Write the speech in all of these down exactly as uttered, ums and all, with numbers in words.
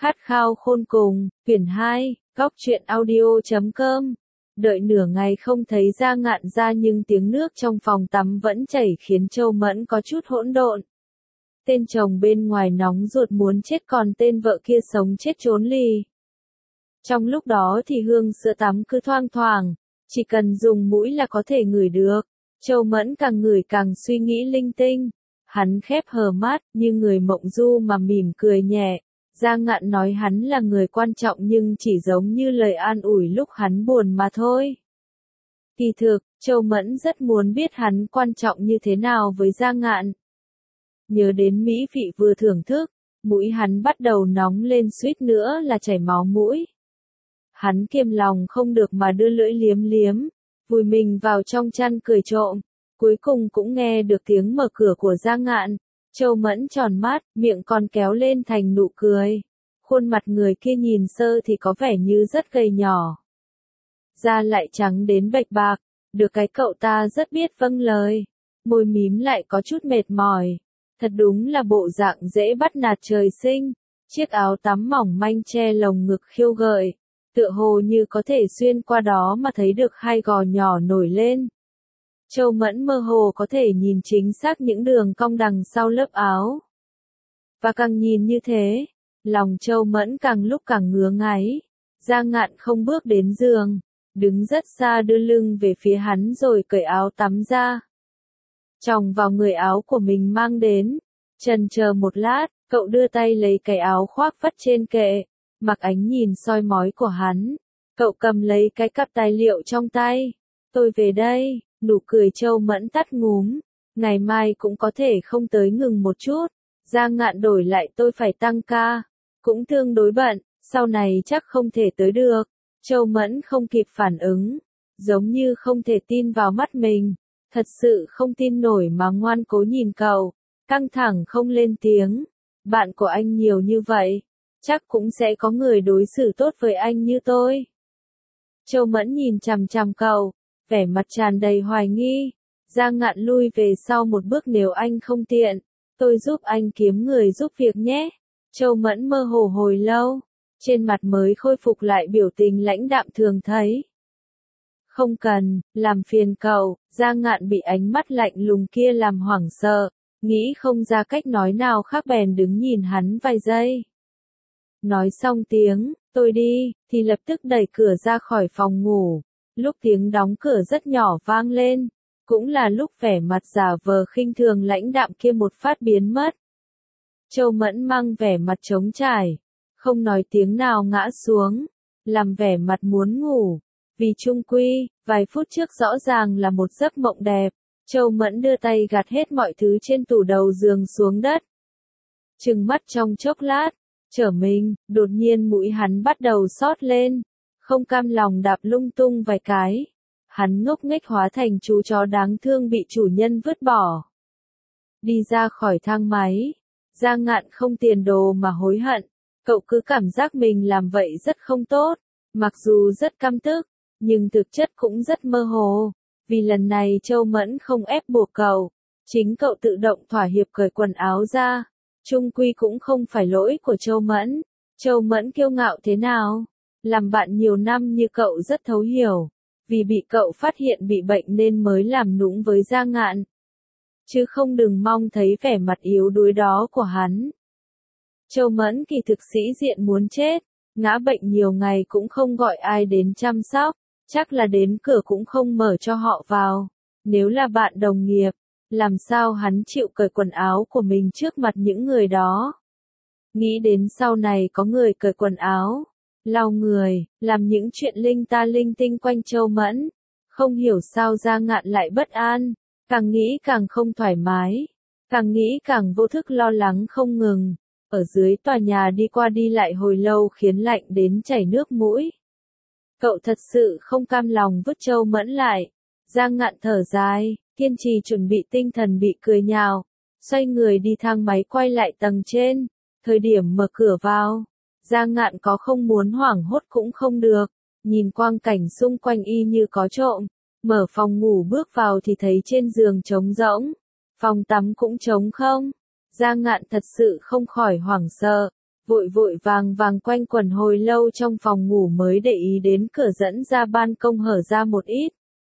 Khát khao khôn cùng, quyển hai, góc truyện audio chấm com. Đợi nửa ngày không thấy Gia Ngạn ra nhưng tiếng nước trong phòng tắm vẫn chảy khiến Châu Mẫn có chút hỗn độn. Tên chồng bên ngoài nóng ruột muốn chết còn tên vợ kia sống chết trốn lì. Trong lúc đó thì hương sữa tắm cứ thoang thoảng, chỉ cần dùng mũi là có thể ngửi được. Châu Mẫn càng ngửi càng suy nghĩ linh tinh. Hắn khép hờ mắt, như người mộng du mà mỉm cười nhẹ. Gia Ngạn nói hắn là người quan trọng nhưng chỉ giống như lời an ủi lúc hắn buồn mà thôi. Kỳ thực, Châu Mẫn rất muốn biết hắn quan trọng như thế nào với Gia Ngạn. Nhớ đến mỹ vị vừa thưởng thức, mũi hắn bắt đầu nóng lên suýt nữa là chảy máu mũi. Hắn kiềm lòng không được mà đưa lưỡi liếm liếm, vùi mình vào trong chăn cười trộm. Cuối cùng cũng nghe được tiếng mở cửa của Gia Ngạn. Châu Mẫn tròn mắt, miệng còn kéo lên thành nụ cười. Khuôn mặt người kia nhìn sơ thì có vẻ như rất gầy nhỏ. Da lại trắng đến bạch bạc, được cái cậu ta rất biết vâng lời. Môi mím lại có chút mệt mỏi. Thật đúng là bộ dạng dễ bắt nạt trời sinh. Chiếc áo tắm mỏng manh che lồng ngực khiêu gợi. Tựa hồ như có thể xuyên qua đó mà thấy được hai gò nhỏ nổi lên. Châu Mẫn mơ hồ có thể nhìn chính xác những đường cong đằng sau lớp áo. Và càng nhìn như thế, lòng Châu Mẫn càng lúc càng ngứa ngáy. Gia Ngạn không bước đến giường, đứng rất xa đưa lưng về phía hắn rồi cởi áo tắm ra. Chồng vào người áo của mình mang đến, chần chờ một lát, cậu đưa tay lấy cái áo khoác vắt trên kệ, mặc ánh nhìn soi mói của hắn. Cậu cầm lấy cái cặp tài liệu trong tay. Tôi về đây. Nụ cười Châu Mẫn tắt ngúm, ngày mai cũng có thể không tới ngừng một chút. Gia Ngạn đổi lại tôi phải tăng ca, cũng tương đối bận, sau này chắc không thể tới được. Châu Mẫn không kịp phản ứng, giống như không thể tin vào mắt mình, thật sự không tin nổi mà ngoan cố nhìn cậu, căng thẳng không lên tiếng. Bạn của anh nhiều như vậy, chắc cũng sẽ có người đối xử tốt với anh như tôi. Châu Mẫn nhìn chằm chằm cậu, vẻ mặt tràn đầy hoài nghi. Gia Ngạn lui về sau một bước nếu anh không tiện, tôi giúp anh kiếm người giúp việc nhé. Châu Mẫn mơ hồ hồi lâu, trên mặt mới khôi phục lại biểu tình lãnh đạm thường thấy. Không cần, làm phiền cậu. Gia Ngạn bị ánh mắt lạnh lùng kia làm hoảng sợ, nghĩ không ra cách nói nào khác bèn đứng nhìn hắn vài giây. Nói xong tiếng, tôi đi, thì lập tức đẩy cửa ra khỏi phòng ngủ. Lúc tiếng đóng cửa rất nhỏ vang lên, cũng là lúc vẻ mặt giả vờ khinh thường lãnh đạm kia một phát biến mất. Châu Mẫn mang vẻ mặt trống trải, không nói tiếng nào ngã xuống, làm vẻ mặt muốn ngủ. Vì chung quy, vài phút trước rõ ràng là một giấc mộng đẹp. Châu Mẫn đưa tay gạt hết mọi thứ trên tủ đầu giường xuống đất. Trừng mắt trong chốc lát, trở mình, đột nhiên mũi hắn bắt đầu xót lên. Không cam lòng đạp lung tung vài cái. Hắn ngốc nghếch hóa thành chú chó đáng thương bị chủ nhân vứt bỏ. Đi ra khỏi thang máy. Gia Ngạn không tiền đồ mà hối hận. Cậu cứ cảm giác mình làm vậy rất không tốt. Mặc dù rất căm tức, nhưng thực chất cũng rất mơ hồ. Vì lần này Châu Mẫn không ép buộc cậu. Chính cậu tự động thỏa hiệp cởi quần áo ra. Chung quy cũng không phải lỗi của Châu Mẫn. Châu Mẫn kiêu ngạo thế nào? Làm bạn nhiều năm như cậu rất thấu hiểu, vì bị cậu phát hiện bị bệnh nên mới làm nũng với Gia Ngạn. Chứ không đừng mong thấy vẻ mặt yếu đuối đó của hắn. Châu Mẫn kỳ thực sĩ diện muốn chết, ngã bệnh nhiều ngày cũng không gọi ai đến chăm sóc, chắc là đến cửa cũng không mở cho họ vào. Nếu là bạn đồng nghiệp, làm sao hắn chịu cởi quần áo của mình trước mặt những người đó? Nghĩ đến sau này có người cởi quần áo, lau người, làm những chuyện linh ta linh tinh quanh Châu Mẫn. Không hiểu sao Gia Ngạn lại bất an, càng nghĩ càng không thoải mái, càng nghĩ càng vô thức lo lắng không ngừng. Ở dưới tòa nhà đi qua đi lại hồi lâu khiến lạnh đến chảy nước mũi. Cậu thật sự không cam lòng vứt Châu Mẫn lại. Gia Ngạn thở dài, kiên trì chuẩn bị tinh thần bị cười nhạo, xoay người đi thang máy quay lại tầng trên. Thời điểm mở cửa vào, Gia Ngạn có không muốn hoảng hốt cũng không được, nhìn quang cảnh xung quanh y như có trộm. Mở phòng ngủ bước vào thì thấy trên giường trống rỗng, phòng tắm cũng trống không. Gia Ngạn thật sự không khỏi hoảng sợ, vội vội vàng vàng quanh quẩn hồi lâu trong phòng ngủ mới để ý đến cửa dẫn ra ban công hở ra một ít.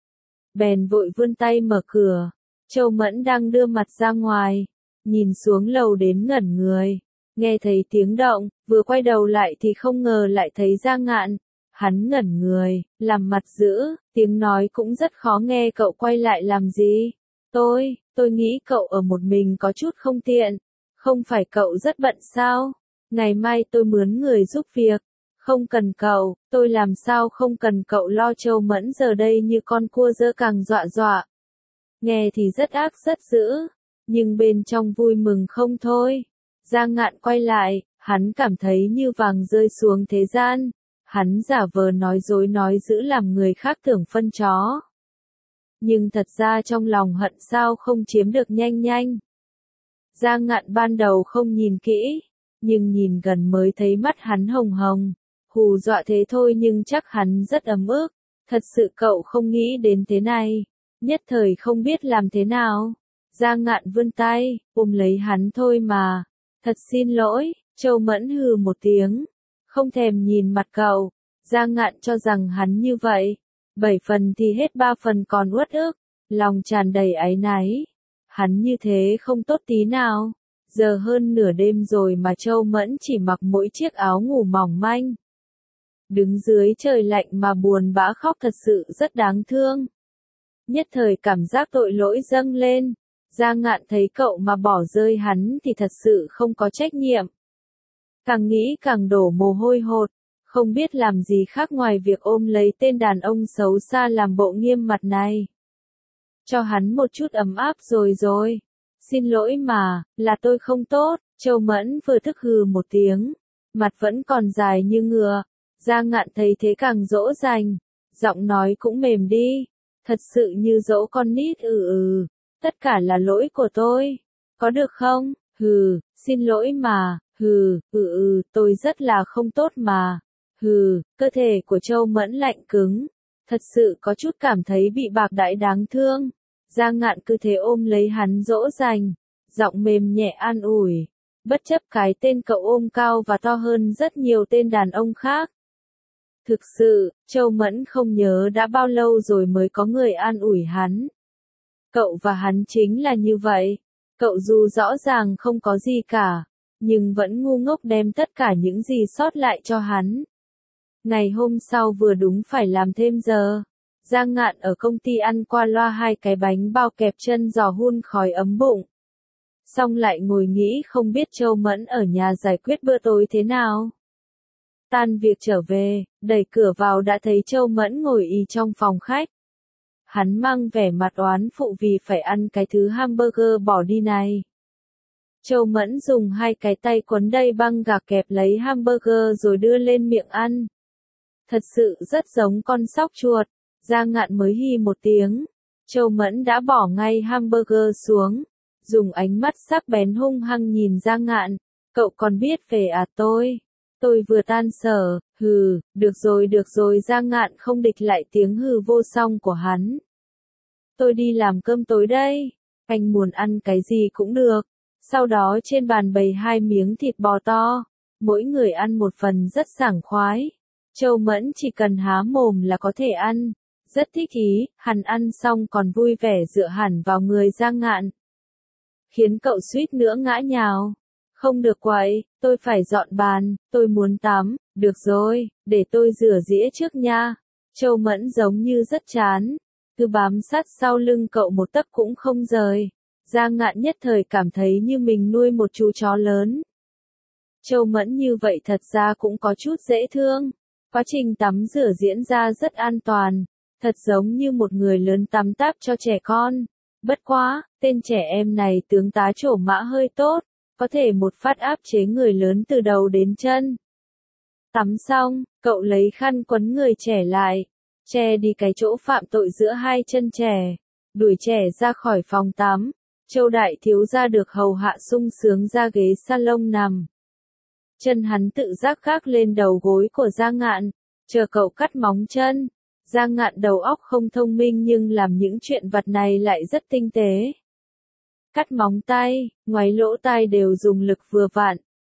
Bèn vội vươn tay mở cửa, Châu Mẫn đang đưa mặt ra ngoài, nhìn xuống lầu đến ngẩn người, nghe thấy tiếng động, vừa quay đầu lại thì không ngờ lại thấy Giang Ngạn. Hắn ngẩn người, làm mặt dữ, tiếng nói cũng rất khó nghe, cậu quay lại làm gì? Tôi, tôi nghĩ cậu ở một mình có chút không tiện, không phải cậu rất bận sao? Ngày mai tôi mướn người giúp việc. Không cần cậu, tôi làm sao không cần cậu lo. Châu Mẫn giờ đây như con cua dơ càng dọa dọa. Nghe thì rất ác rất dữ, nhưng bên trong vui mừng không thôi. Giang Ngạn quay lại, hắn cảm thấy như vàng rơi xuống thế gian. Hắn giả vờ nói dối nói dữ làm người khác tưởng phân chó. Nhưng thật ra trong lòng hận sao không chiếm được nhanh nhanh. Giang Ngạn ban đầu không nhìn kỹ, nhưng nhìn gần mới thấy mắt hắn hồng hồng. Hù dọa thế thôi nhưng chắc hắn rất ấm ức. Thật sự cậu không nghĩ đến thế này. Nhất thời không biết làm thế nào. Giang Ngạn vươn tay, ôm lấy hắn thôi mà. Thật xin lỗi, Châu Mẫn hừ một tiếng. Không thèm nhìn mặt cậu. Giang Ngạn cho rằng hắn như vậy. Bảy phần thì hết ba phần còn uất ức. Lòng tràn đầy áy náy. Hắn như thế không tốt tí nào. Giờ hơn nửa đêm rồi mà Châu Mẫn chỉ mặc mỗi chiếc áo ngủ mỏng manh. Đứng dưới trời lạnh mà buồn bã khóc thật sự rất đáng thương. Nhất thời cảm giác tội lỗi dâng lên. Giang Ngạn thấy cậu mà bỏ rơi hắn thì thật sự không có trách nhiệm. Càng nghĩ càng đổ mồ hôi hột, không biết làm gì khác ngoài việc ôm lấy tên đàn ông xấu xa làm bộ nghiêm mặt này. Cho hắn một chút ấm áp rồi rồi. Xin lỗi mà, là tôi không tốt. Châu Mẫn vừa thức hừ một tiếng, mặt vẫn còn dài như ngựa. Giang Ngạn thấy thế càng dỗ dành, giọng nói cũng mềm đi, thật sự như dỗ con nít. Ừ ừ, tất cả là lỗi của tôi, có được không? Hừ, xin lỗi mà, hừ, ừ ừ, tôi rất là không tốt mà. Hừ, cơ thể của Châu Mẫn lạnh cứng, thật sự có chút cảm thấy bị bạc đãi đáng thương. Giang Ngạn cứ thế ôm lấy hắn dỗ dành, giọng mềm nhẹ an ủi, bất chấp cái tên cậu ôm cao và to hơn rất nhiều tên đàn ông khác. Thực sự, Châu Mẫn không nhớ đã bao lâu rồi mới có người an ủi hắn. Cậu và hắn chính là như vậy. Cậu dù rõ ràng không có gì cả, nhưng vẫn ngu ngốc đem tất cả những gì sót lại cho hắn. Ngày hôm sau vừa đúng phải làm thêm giờ. Giang Ngạn ở công ty ăn qua loa hai cái bánh bao kẹp chân giò hun khói ấm bụng. Xong lại ngồi nghĩ không biết Châu Mẫn ở nhà giải quyết bữa tối thế nào. Tan việc trở về, đẩy cửa vào đã thấy Châu Mẫn ngồi y trong phòng khách. Hắn mang vẻ mặt oán phụ vì phải ăn cái thứ hamburger bỏ đi này. Châu Mẫn dùng hai cái tay quấn đầy băng gạc kẹp lấy hamburger rồi đưa lên miệng ăn. Thật sự rất giống con sóc chuột. Giang Ngạn mới hi một tiếng. Châu Mẫn đã bỏ ngay hamburger xuống, dùng ánh mắt sắc bén hung hăng nhìn Giang Ngạn. Cậu còn biết về à? Tôi, tôi vừa tan sở. Hừ, được rồi được rồi. Giang Ngạn không địch lại tiếng hừ vô song của hắn. Tôi đi làm cơm tối đây, anh muốn ăn cái gì cũng được. Sau đó trên bàn bày hai miếng thịt bò to, mỗi người ăn một phần rất sảng khoái. Châu Mẫn chỉ cần há mồm là có thể ăn, rất thích ý. Hắn ăn xong còn vui vẻ dựa hẳn vào người Giang Ngạn, khiến cậu suýt nữa ngã nhào. Không được quậy, tôi phải dọn bàn, tôi muốn tắm. Được rồi, để tôi rửa dĩa trước nha. Châu Mẫn giống như rất chán, cứ bám sát sau lưng cậu một tấc cũng không rời. Giang Ngạn nhất thời cảm thấy như mình nuôi một chú chó lớn. Châu Mẫn như vậy thật ra cũng có chút dễ thương. Quá trình tắm rửa diễn ra rất an toàn, thật giống như một người lớn tắm táp cho trẻ con. Bất quá, tên trẻ em này tướng tá trổ mã hơi tốt, có thể một phát áp chế người lớn từ đầu đến chân. Tắm xong, cậu lấy khăn quấn người trẻ lại, che đi cái chỗ phạm tội giữa hai chân trẻ, đuổi trẻ ra khỏi phòng tắm. Châu đại thiếu gia được hầu hạ sung sướng ra ghế salon nằm. Chân hắn tự giác gác lên đầu gối của Giang Ngạn, chờ cậu cắt móng chân. Giang Ngạn đầu óc không thông minh nhưng làm những chuyện vặt này lại rất tinh tế. Cắt móng tay, ngoáy lỗ tai đều dùng lực vừa vặn,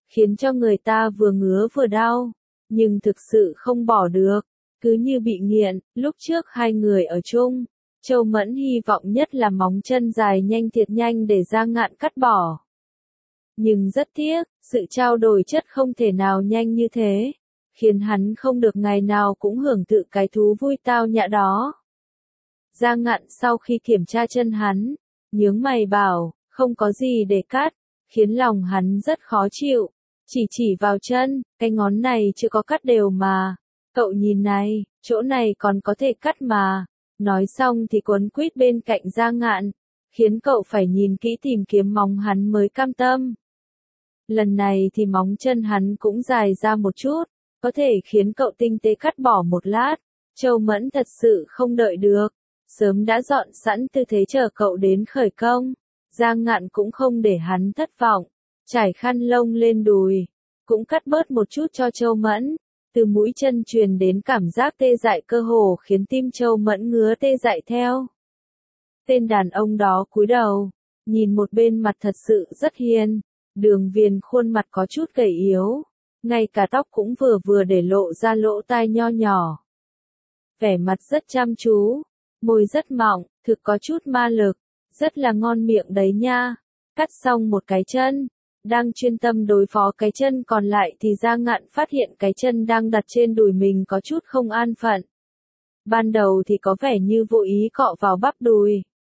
khiến cho người ta vừa ngứa vừa đau, nhưng thực sự không bỏ được, cứ như bị nghiện. Lúc trước hai người ở chung, Châu Mẫn hy vọng nhất là móng chân dài nhanh thiệt nhanh để Giang Ngạn cắt bỏ. Nhưng rất tiếc, sự trao đổi chất không thể nào nhanh như thế, khiến hắn không được ngày nào cũng hưởng thụ cái thú vui tao nhã đó. Giang Ngạn sau khi kiểm tra chân hắn, nhướng mày bảo, không có gì để cắt, khiến lòng hắn rất khó chịu, chỉ chỉ vào chân, cái ngón này chưa có cắt đều mà, cậu nhìn này, chỗ này còn có thể cắt mà. Nói xong thì quấn quýt bên cạnh Giang Ngạn, khiến cậu phải nhìn kỹ tìm kiếm móng hắn mới cam tâm. Lần này thì móng chân hắn cũng dài ra một chút, có thể khiến cậu tinh tế cắt bỏ một lát. Châu Mẫn thật sự không đợi được, sớm đã dọn sẵn tư thế chờ cậu đến khởi công. Giang Ngạn cũng không để hắn thất vọng, trải khăn lông lên đùi, cũng cắt bớt một chút cho Châu Mẫn. Từ mũi chân truyền đến cảm giác tê dại cơ hồ khiến tim Châu Mẫn ngứa tê dại theo. Tên đàn ông đó cúi đầu, nhìn một bên mặt thật sự rất hiền, đường viền khuôn mặt có chút gầy yếu, ngay cả tóc cũng vừa vừa để lộ ra lỗ tai nho nhỏ. Vẻ mặt rất chăm chú, môi rất mọng, thực có chút ma lực, rất là ngon miệng đấy nha. Cắt xong một cái chân, đang chuyên tâm đối phó cái chân còn lại thì Giang Ngạn phát hiện cái chân đang đặt trên đùi mình có chút không an phận. Ban đầu thì có vẻ như vô ý cọ vào bắp đùi,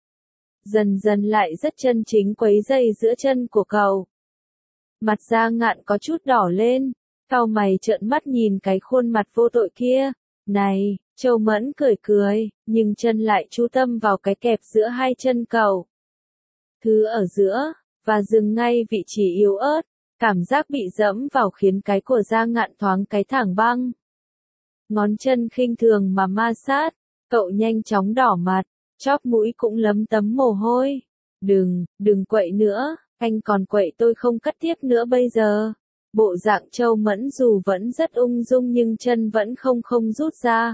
dần dần lại rất chân chính quấy dây giữa chân của cậu. Mặt Giang Ngạn có chút đỏ lên, cau mày trợn mắt nhìn cái khuôn mặt vô tội kia. Này, Châu Mẫn cười cười, nhưng chân lại chú tâm vào cái kẹp giữa hai chân cậu. Thứ ở giữa, và dừng ngay vị trí yếu ớt, cảm giác bị dẫm vào khiến cái của Giang Ngạn thoáng cái thẳng băng. Ngón chân khinh thường mà ma sát, cậu nhanh chóng đỏ mặt, chóp mũi cũng lấm tấm mồ hôi. Đừng, đừng quậy nữa, anh còn quậy tôi không cắt tiếp nữa bây giờ. Bộ dạng Châu Mẫn dù vẫn rất ung dung nhưng chân vẫn không không rút ra.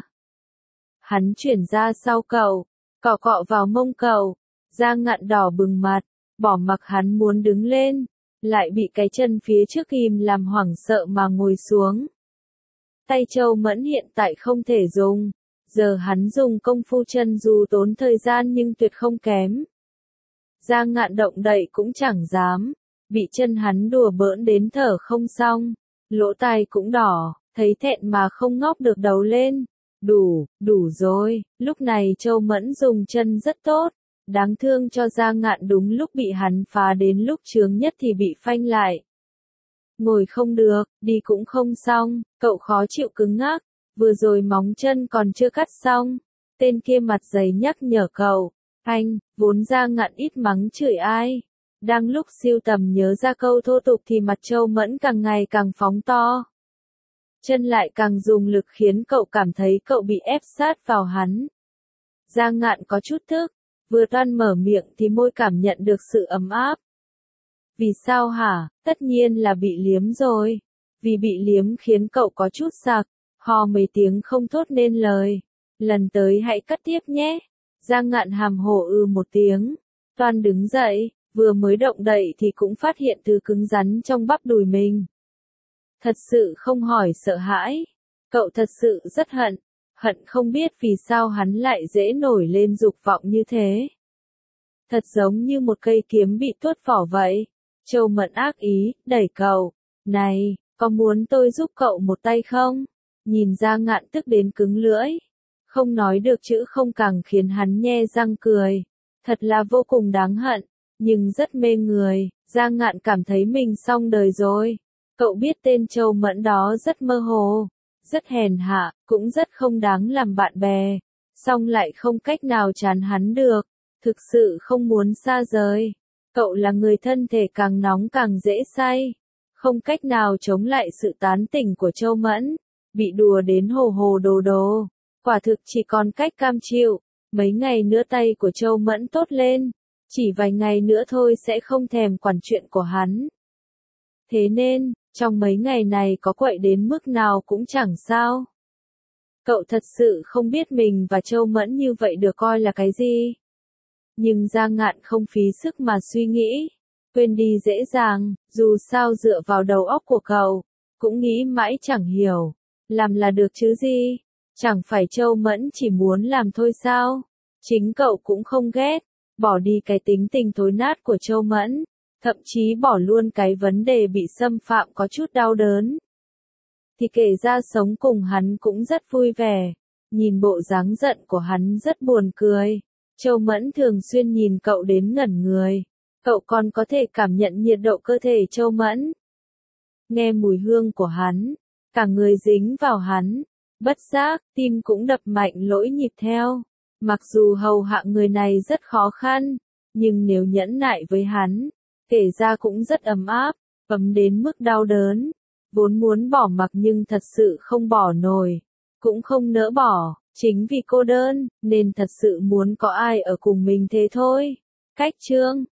Hắn chuyển ra sau cậu, cọ cọ vào mông cậu, Giang Ngạn đỏ bừng mặt, bỏ mặc hắn muốn đứng lên, lại bị cái chân phía trước kìm làm hoảng sợ mà ngồi xuống. Tay Châu Mẫn hiện tại không thể dùng, giờ hắn dùng công phu chân dù tốn thời gian nhưng tuyệt không kém. Giang Ngạn động đậy cũng chẳng dám, bị chân hắn đùa bỡn đến thở không xong, lỗ tai cũng đỏ, thấy thẹn mà không ngóc được đầu lên. Đủ, đủ rồi, lúc này Châu Mẫn dùng chân rất tốt, đáng thương cho Giang Ngạn đúng lúc bị hắn phá đến lúc chướng nhất thì bị phanh lại. Ngồi không được, đi cũng không xong, cậu khó chịu cứng ngắc, vừa rồi móng chân còn chưa cắt xong. Tên kia mặt dày nhắc nhở cậu, anh, vốn Giang Ngạn ít mắng chửi ai. Đang lúc siêu tầm nhớ ra câu thô tục thì mặt Châu Mẫn càng ngày càng phóng to. Chân lại càng dùng lực khiến cậu cảm thấy cậu bị ép sát vào hắn. Giang Ngạn có chút tức, vừa toan mở miệng thì môi cảm nhận được sự ấm áp. Vì sao hả? Tất nhiên là bị liếm rồi. Vì bị liếm khiến cậu có chút sặc, hò mấy tiếng không thốt nên lời. Lần tới hãy cắt tiếp nhé. Giang Ngạn hàm hồ ư một tiếng, toan đứng dậy, vừa mới động đậy thì cũng phát hiện thứ cứng rắn trong bắp đùi mình. Thật sự không hỏi sợ hãi, cậu thật sự rất hận, hận không biết vì sao hắn lại dễ nổi lên dục vọng như thế. Thật giống như một cây kiếm bị tuốt vỏ vậy. Châu Mẫn ác ý, đẩy cậu, này, có muốn tôi giúp cậu một tay không? Nhìn Giang Ngạn tức đến cứng lưỡi, không nói được chữ không càng khiến hắn nhe răng cười. Thật là vô cùng đáng hận, nhưng rất mê người. Giang Ngạn cảm thấy mình xong đời rồi. Cậu biết tên Châu Mẫn đó rất mơ hồ, rất hèn hạ, cũng rất không đáng làm bạn bè, song lại không cách nào chán hắn được, thực sự không muốn xa rời. Cậu là người thân thể càng nóng càng dễ say, không cách nào chống lại sự tán tỉnh của Châu Mẫn, bị đùa đến hồ hồ đồ đồ, quả thực chỉ còn cách cam chịu. Mấy ngày nữa tay của Châu Mẫn tốt lên, chỉ vài ngày nữa thôi sẽ không thèm quản chuyện của hắn. Thế nên, trong mấy ngày này có quậy đến mức nào cũng chẳng sao. Cậu thật sự không biết mình và Châu Mẫn như vậy được coi là cái gì. Nhưng Giang Ngạn không phí sức mà suy nghĩ. Quên đi dễ dàng, dù sao dựa vào đầu óc của cậu, cũng nghĩ mãi chẳng hiểu. Làm là được chứ gì? Chẳng phải Châu Mẫn chỉ muốn làm thôi sao? Chính cậu cũng không ghét, bỏ đi cái tính tình thối nát của Châu Mẫn, thậm chí bỏ luôn cái vấn đề bị xâm phạm có chút đau đớn. Thì kể ra sống cùng hắn cũng rất vui vẻ, nhìn bộ dáng giận của hắn rất buồn cười. Châu Mẫn thường xuyên nhìn cậu đến ngẩn người, cậu còn có thể cảm nhận nhiệt độ cơ thể Châu Mẫn. Nghe mùi hương của hắn, cả người dính vào hắn, bất giác, tim cũng đập mạnh lỗi nhịp theo. Mặc dù hầu hạ người này rất khó khăn, nhưng nếu nhẫn nại với hắn, kể ra cũng rất ấm áp, ấm đến mức đau đớn. Vốn muốn bỏ mặc nhưng thật sự không bỏ nổi, cũng không nỡ bỏ, chính vì cô đơn, nên thật sự muốn có ai ở cùng mình thế thôi. Cách chương